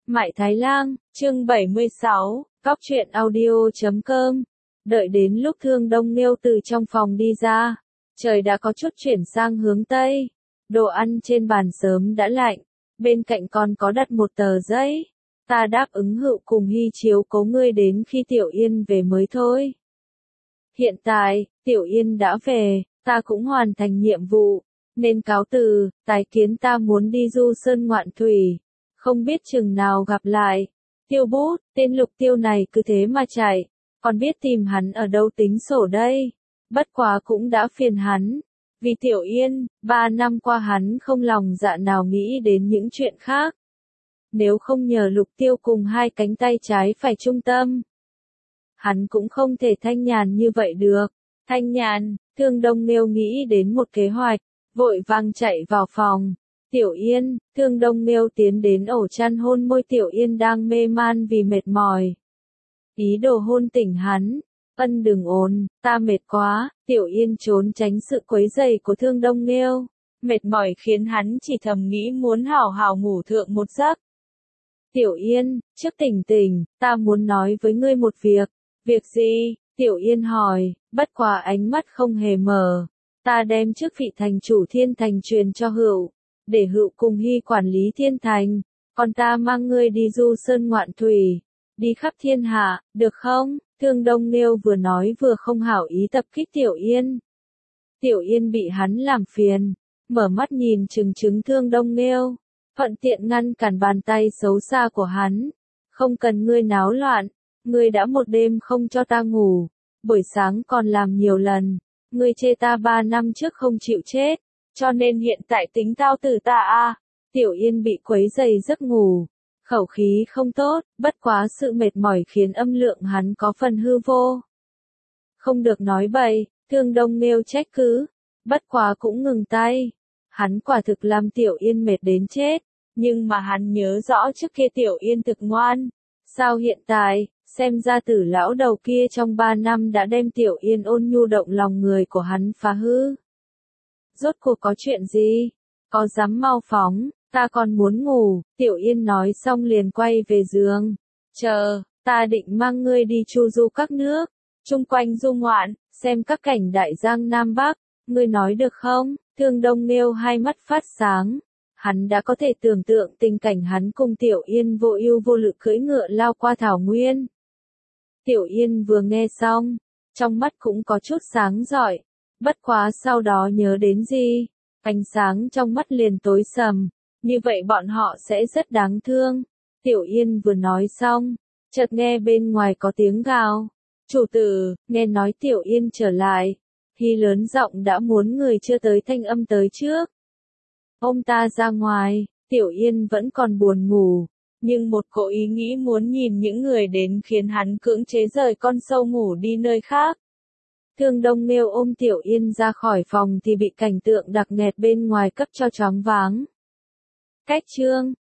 Mại Thái Lang, chương 76, Cóc truyện audio.com. Đợi đến lúc Thương Đông Nghiêu từ trong phòng đi ra, trời đã có chút chuyển sang hướng Tây. Đồ ăn trên bàn sớm đã lạnh, bên cạnh còn có đặt một tờ giấy. Ta đáp ứng hữu cùng hy chiếu cố ngươi đến khi Tiểu Yên về mới thôi. Hiện tại, Tiểu Yên đã về, ta cũng hoàn thành nhiệm vụ, nên cáo từ, tái kiến, ta muốn đi du sơn ngoạn thủy. Không biết chừng nào gặp lại. Tiêu Bút, tên Lục Tiêu này cứ thế mà chạy, còn biết tìm hắn ở đâu tính sổ đây. Bất quá cũng đã phiền hắn. Vì Tiểu Yên, 3 năm qua hắn không lòng dạ nào nghĩ đến những chuyện khác. Nếu không nhờ Lục Tiêu cùng hai cánh tay trái phải trung tâm, hắn cũng không thể thanh nhàn như vậy được. Thanh nhàn, Thương Đông Nghiêu nghĩ đến một kế hoạch, vội vàng chạy vào phòng. Tiểu Yên, Thương Đông Nghiêu tiến đến ổ chăn hôn môi Tiểu Yên đang mê man vì mệt mỏi. Ý đồ hôn tỉnh hắn. Ân, đừng ồn, ta mệt quá. Tiểu Yên trốn tránh sự quấy rầy của Thương Đông Nghiêu. Mệt mỏi khiến hắn chỉ thầm nghĩ muốn hảo hảo ngủ thượng một giấc. Tiểu Yên, trước tỉnh tỉnh, ta muốn nói với ngươi một việc. Việc gì? Tiểu Yên hỏi, bất quá ánh mắt không hề mở. Ta đem chức vị thành chủ Thiên Thành truyền cho Hữu, để Hữu cùng Hy quản lý Thiên Thành, còn ta mang ngươi đi du sơn ngoạn thủy, đi khắp thiên hạ, được không? Thương Đông Nghiêu vừa nói vừa không hảo ý tập kích Tiểu Yên. Tiểu Yên bị hắn làm phiền, mở mắt nhìn chừng chừng Thương Đông Nghiêu, thuận tiện ngăn cản bàn tay xấu xa của hắn. Không cần ngươi náo loạn, ngươi đã một đêm không cho ta ngủ, buổi sáng còn làm nhiều lần, ngươi chê ta 3 năm trước không chịu chết, cho nên hiện tại tính tao từ ta à. Tiểu Yên bị quấy rầy giấc ngủ, khẩu khí không tốt, bất quá sự mệt mỏi khiến âm lượng hắn có phần hư vô. Không được nói bậy, Thương Đông Nghiêu trách cứ, bất quá cũng ngừng tay. Hắn quả thực làm Tiểu Yên mệt đến chết, nhưng mà hắn nhớ rõ trước kia Tiểu Yên thực ngoan. Sao hiện tại, xem ra Tử lão đầu kia trong 3 năm đã đem Tiểu Yên ôn nhu động lòng người của hắn phá hư. Rốt cuộc có chuyện gì? Có dám mau phóng, ta còn muốn ngủ. Tiểu Yên nói xong liền quay về giường. Chờ, ta định mang ngươi đi chu du các nước, chung quanh du ngoạn, xem các cảnh đại giang Nam Bắc, ngươi nói được không? Thương Đông Nghiêu hai mắt phát sáng. Hắn đã có thể tưởng tượng tình cảnh hắn cùng Tiểu Yên vô ưu vô lự cưỡi ngựa lao qua thảo nguyên. Tiểu Yên vừa nghe xong, trong mắt cũng có chút sáng rọi, bất quá sau đó nhớ đến gì, ánh sáng trong mắt liền tối sầm, như vậy bọn họ sẽ rất đáng thương. Tiểu Yên vừa nói xong, chợt nghe bên ngoài có tiếng gào. Chủ tử, nghe nói Tiểu Yên trở lại. Hy lớn giọng đã muốn người chưa tới thanh âm tới trước. Ông ta ra ngoài, Tiểu Yên vẫn còn buồn ngủ, nhưng một cỗ ý nghĩ muốn nhìn những người đến khiến hắn cưỡng chế rời con sâu ngủ đi nơi khác. Thương Đông Nghiêu ôm Tiểu Yên ra khỏi phòng thì bị cảnh tượng đặc nẹt bên ngoài cấp cho choáng váng. Cách chương